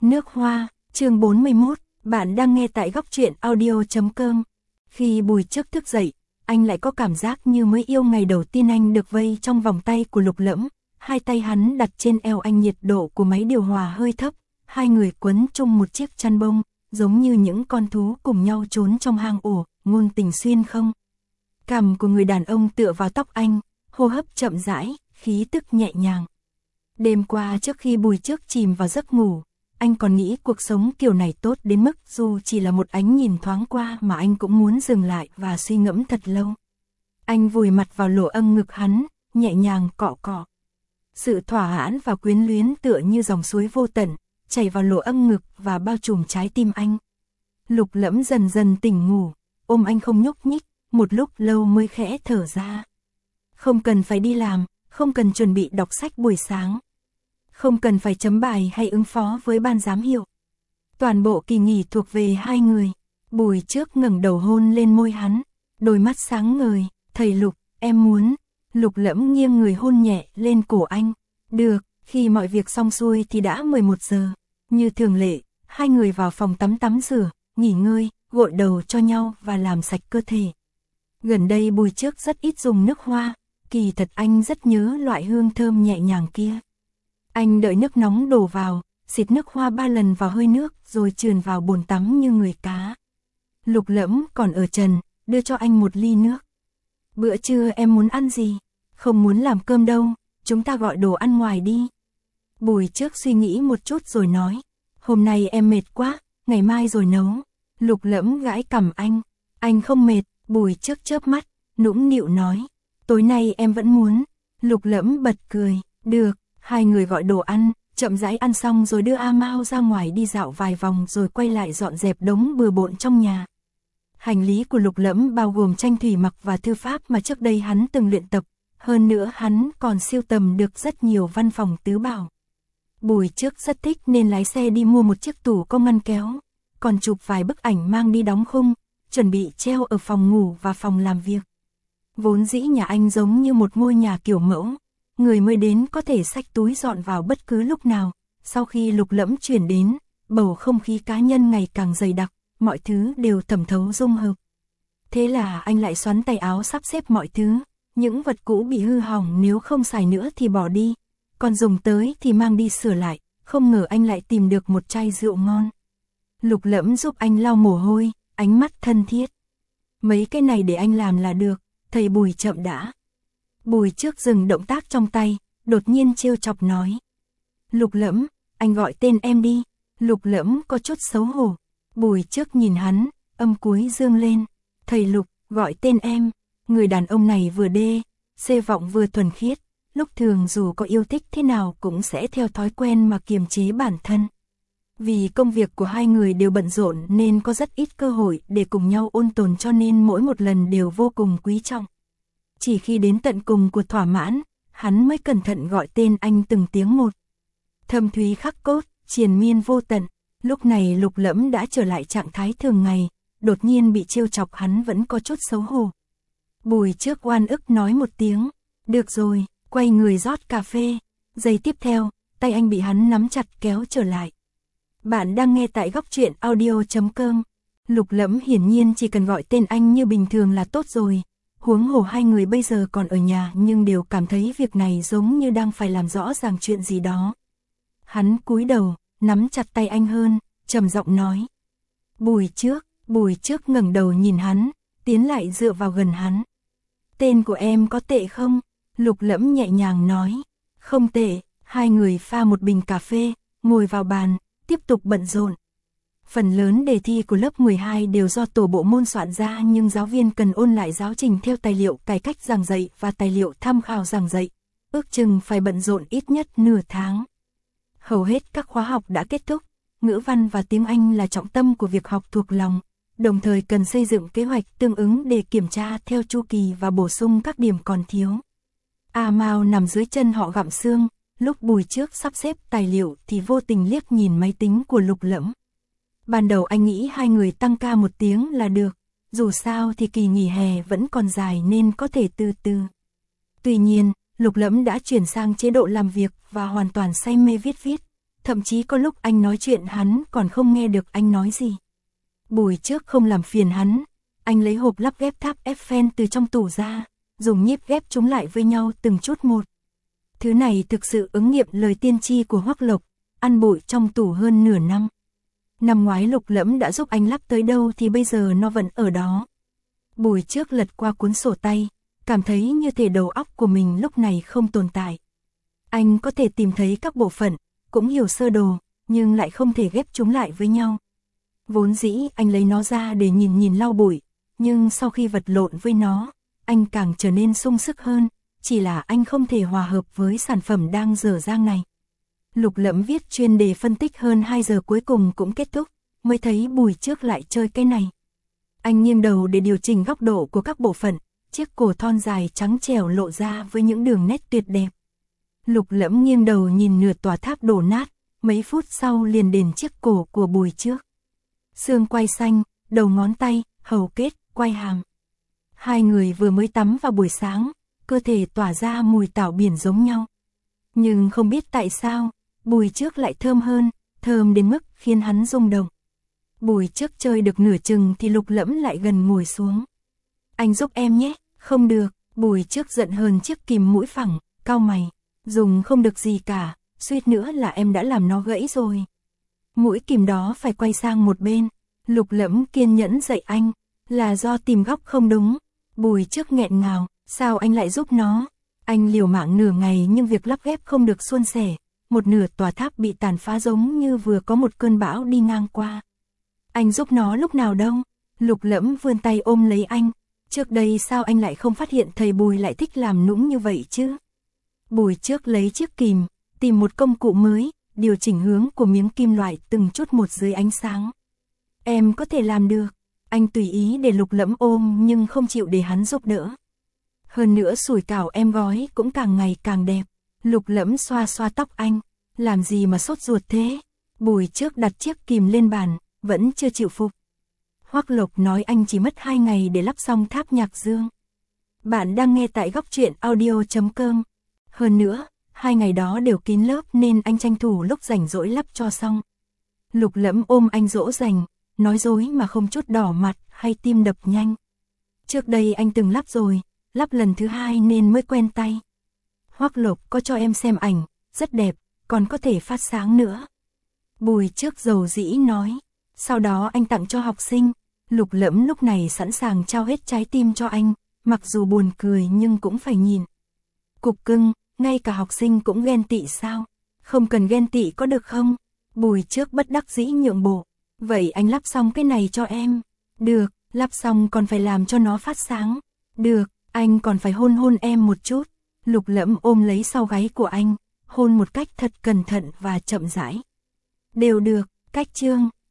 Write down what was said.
Nước hoa, chương 41, bạn đang nghe tại góc truyện audio.com. Khi Bùi Trước thức dậy, anh lại có cảm giác như mới yêu ngày đầu tiên anh được vây trong vòng tay của Lục Lẫm, hai tay hắn đặt trên eo anh, nhiệt độ của máy điều hòa hơi thấp, hai người quấn chung một chiếc chăn bông, giống như những con thú cùng nhau trốn trong hang ổ, ngôn tình xuyên không. Cằm của người đàn ông tựa vào tóc anh, hô hấp chậm rãi, khí tức nhẹ nhàng. Đêm qua trước khi Bùi Trước chìm vào giấc ngủ, anh còn nghĩ cuộc sống kiểu này tốt đến mức dù chỉ là một ánh nhìn thoáng qua mà anh cũng muốn dừng lại và suy ngẫm thật lâu. Anh vùi mặt vào lỗ âng ngực hắn, nhẹ nhàng cọ cọ. Sự thỏa mãn và quyến luyến tựa như dòng suối vô tận, chảy vào lỗ âng ngực và bao trùm trái tim anh. Lục Lẫm dần dần tỉnh ngủ, ôm anh không nhúc nhích, một lúc lâu mới khẽ thở ra. Không cần phải đi làm, không cần chuẩn bị đọc sách buổi sáng. Không cần phải chấm bài hay ứng phó với ban giám hiệu. Toàn bộ kỳ nghỉ thuộc về hai người. Bùi Trước ngẩng đầu hôn lên môi hắn, đôi mắt sáng ngời. Thầy Lục, em muốn. Lục Lẫm nghiêng người hôn nhẹ lên cổ anh. Được, khi mọi việc xong xuôi thì đã 11 giờ. Như thường lệ, hai người vào phòng tắm rửa, nghỉ ngơi, gội đầu cho nhau và làm sạch cơ thể. Gần đây Bùi Trước rất ít dùng nước hoa, kỳ thật anh rất nhớ loại hương thơm nhẹ nhàng kia. Anh đợi nước nóng đổ vào, xịt nước hoa 3 lần vào hơi nước rồi chườn vào bồn tắm như người cá. Lục Lẫm còn ở trần, đưa cho anh một ly nước. Bữa trưa em muốn ăn gì? Không muốn làm cơm đâu, chúng ta gọi đồ ăn ngoài đi. Bùi Trước suy nghĩ một chút rồi nói, hôm nay em mệt quá, ngày mai rồi nấu. Lục Lẫm gãi cằm anh không mệt. Bùi Trước chớp mắt, nũng nịu nói, tối nay em vẫn muốn. Lục Lẫm bật cười, được. Hai người gọi đồ ăn, chậm rãi ăn xong rồi đưa A Mao ra ngoài đi dạo vài vòng rồi quay lại dọn dẹp đống bừa bộn trong nhà. Hành lý của Lục Lẫm bao gồm tranh thủy mặc và thư pháp mà trước đây hắn từng luyện tập, hơn nữa hắn còn sưu tầm được rất nhiều văn phòng tứ bảo. Bùi Trước rất thích nên lái xe đi mua một chiếc tủ có ngăn kéo, còn chụp vài bức ảnh mang đi đóng khung, chuẩn bị treo ở phòng ngủ và phòng làm việc. Vốn dĩ nhà anh giống như một ngôi nhà kiểu mẫu. Người mới đến có thể xách túi dọn vào bất cứ lúc nào. Sau khi Lục Lẫm chuyển đến, bầu không khí cá nhân ngày càng dày đặc, mọi thứ đều thẩm thấu dung hợp. Thế là anh lại xoắn tay áo sắp xếp mọi thứ, những vật cũ bị hư hỏng nếu không xài nữa thì bỏ đi, còn dùng tới thì mang đi sửa lại, không ngờ anh lại tìm được một chai rượu ngon. Lục Lẫm giúp anh lau mồ hôi, ánh mắt thân thiết. Mấy cái này để anh làm là được, thầy Bùi chậm đã. Bùi Trước dừng động tác trong tay, đột nhiên trêu chọc nói. Lục Lẫm, anh gọi tên em đi. Lục Lẫm có chút xấu hổ. Bùi Trước nhìn hắn, âm cuối dương lên. Thầy Lục, gọi tên em. Người đàn ông này vừa đê, xê vọng vừa thuần khiết. Lúc thường dù có yêu thích thế nào cũng sẽ theo thói quen mà kiềm chế bản thân. Vì công việc của hai người đều bận rộn nên có rất ít cơ hội để cùng nhau ôn tồn, cho nên mỗi một lần đều vô cùng quý trọng. Chỉ khi đến tận cùng của thỏa mãn, hắn mới cẩn thận gọi tên anh từng tiếng một. Thâm thúy khắc cốt, triền miên vô tận. Lúc này Lục Lẫm đã trở lại trạng thái thường ngày, đột nhiên bị trêu chọc hắn vẫn có chút xấu hổ. Bùi Trước oan ức nói một tiếng, được rồi, quay người rót cà phê. Giây tiếp theo, tay anh bị hắn nắm chặt kéo trở lại. Bạn đang nghe tại góc truyện audio.com. Lục Lẫm hiển nhiên chỉ cần gọi tên anh như bình thường là tốt rồi. Huống hồ hai người bây giờ còn ở nhà nhưng đều cảm thấy việc này giống như đang phải làm rõ ràng chuyện gì đó. Hắn cúi đầu, nắm chặt tay anh hơn, trầm giọng nói. Bùi Trước ngẩng đầu nhìn hắn, tiến lại dựa vào gần hắn. Tên của em có tệ không? Lục Lẫm nhẹ nhàng nói. Không tệ. Hai người pha một bình cà phê, ngồi vào bàn, tiếp tục bận rộn. Phần lớn đề thi của lớp 12 đều do tổ bộ môn soạn ra, nhưng giáo viên cần ôn lại giáo trình theo tài liệu cải cách giảng dạy và tài liệu tham khảo giảng dạy. Ước chừng phải bận rộn ít nhất nửa tháng. Hầu hết các khóa học đã kết thúc, ngữ văn và tiếng Anh là trọng tâm của việc học thuộc lòng, đồng thời cần xây dựng kế hoạch tương ứng để kiểm tra theo chu kỳ và bổ sung các điểm còn thiếu. A Mao nằm dưới chân họ gặm xương, lúc Bùi Trước sắp xếp tài liệu thì vô tình liếc nhìn máy tính của Lục Lẫm. Ban đầu anh nghĩ hai người tăng ca 1 tiếng là được, dù sao thì kỳ nghỉ hè vẫn còn dài nên có thể từ từ. Tuy nhiên, Lục Lẫm đã chuyển sang chế độ làm việc và hoàn toàn say mê viết. thậm chí có lúc anh nói chuyện hắn còn không nghe được anh nói gì. Buổi trước không làm phiền hắn, anh lấy hộp lắp ghép tháp Eiffel từ trong tủ ra, dùng nhíp ghép chúng lại với nhau từng chút một. Thứ này thực sự ứng nghiệm lời tiên tri của Hoắc Lộc, ăn bụi trong tủ hơn nửa năm. Năm ngoái Lục Lẫm đã giúp anh lắp tới đâu thì bây giờ nó vẫn ở đó. Buổi trước lật qua cuốn sổ tay, cảm thấy như thể đầu óc của mình lúc này không tồn tại. Anh có thể tìm thấy các bộ phận, cũng hiểu sơ đồ, nhưng lại không thể ghép chúng lại với nhau. Vốn dĩ anh lấy nó ra để nhìn lau bụi, nhưng sau khi vật lộn với nó, anh càng trở nên sung sức hơn, chỉ là anh không thể hòa hợp với sản phẩm đang dở dang này. Lục Lẫm viết chuyên đề phân tích hơn 2 giờ cuối cùng cũng kết thúc, mới thấy Bùi trước lại chơi cái này. Anh nghiêng đầu để điều chỉnh góc độ của các bộ phận, chiếc cổ thon dài trắng trẻo lộ ra với những đường nét tuyệt đẹp. Lục Lẫm nghiêng đầu nhìn nửa tòa tháp đổ nát, mấy phút sau liền đền chiếc cổ của Bùi trước. Xương quai xanh, đầu ngón tay, hầu kết, quai hàm. Hai người vừa mới tắm vào buổi sáng, cơ thể tỏa ra mùi tảo biển giống nhau. Nhưng không biết tại sao, Bùi trước lại thơm hơn, thơm đến mức khiến hắn rung động. Bùi trước chơi được nửa chừng thì Lục Lẫm lại gần ngồi xuống. Anh giúp em nhé, không được, Bùi trước giận hơn chiếc kìm mũi phẳng, cau mày, dùng không được gì cả, suýt nữa là em đã làm nó gãy rồi. Mũi kìm đó phải quay sang một bên, Lục Lẫm kiên nhẫn dạy anh, là do tìm góc không đúng. Bùi trước nghẹn ngào, sao anh lại giúp nó? Anh liều mạng nửa ngày nhưng việc lắp ghép không được suôn sẻ, một nửa tòa tháp bị tàn phá giống như vừa có một cơn bão đi ngang qua. Anh giúp nó lúc nào đâu? Lục Lẫm vươn tay ôm lấy anh, trước đây sao anh lại không phát hiện thầy Bùi lại thích làm nũng như vậy chứ? Bùi trước lấy chiếc kìm, tìm một công cụ mới, điều chỉnh hướng của miếng kim loại từng chút một dưới ánh sáng. Em có thể làm được. Anh tùy ý để Lục Lẫm ôm nhưng không chịu để hắn giúp đỡ. Hơn nữa sủi cảo em gói cũng càng ngày càng đẹp. Lục Lẫm xoa xoa tóc anh, làm gì mà sốt ruột thế? Bùi trước đặt chiếc kìm lên bàn, vẫn chưa chịu phục. Hoắc Lộc nói anh chỉ mất 2 ngày để lắp xong tháp nhạc dương. Bạn đang nghe tại góc truyện audio.com. Hơn nữa, 2 ngày đó đều kín lớp nên anh tranh thủ lúc rảnh rỗi lắp cho xong. Lục Lẫm ôm anh dỗ dành, nói dối mà không chút đỏ mặt hay tim đập nhanh. Trước đây anh từng lắp rồi, lắp lần thứ 2 nên mới quen tay. Hoắc Lộc có cho em xem ảnh, rất đẹp, còn có thể phát sáng nữa. Bùi trước dầu dĩ nói, sau đó anh tặng cho học sinh. Lục Lẫm lúc này sẵn sàng trao hết trái tim cho anh, mặc dù buồn cười nhưng cũng phải nhìn. Cục cưng, ngay cả học sinh cũng ghen tị sao? Không cần ghen tị có được không? Bùi trước bất đắc dĩ nhượng bộ. Vậy anh lắp xong cái này cho em. Được, lắp xong còn phải làm cho nó phát sáng. Được, anh còn phải hôn hôn em một chút. Lục Lẫm ôm lấy sau gáy của anh, hôn một cách thật cẩn thận và chậm rãi. Đều được, cách chương.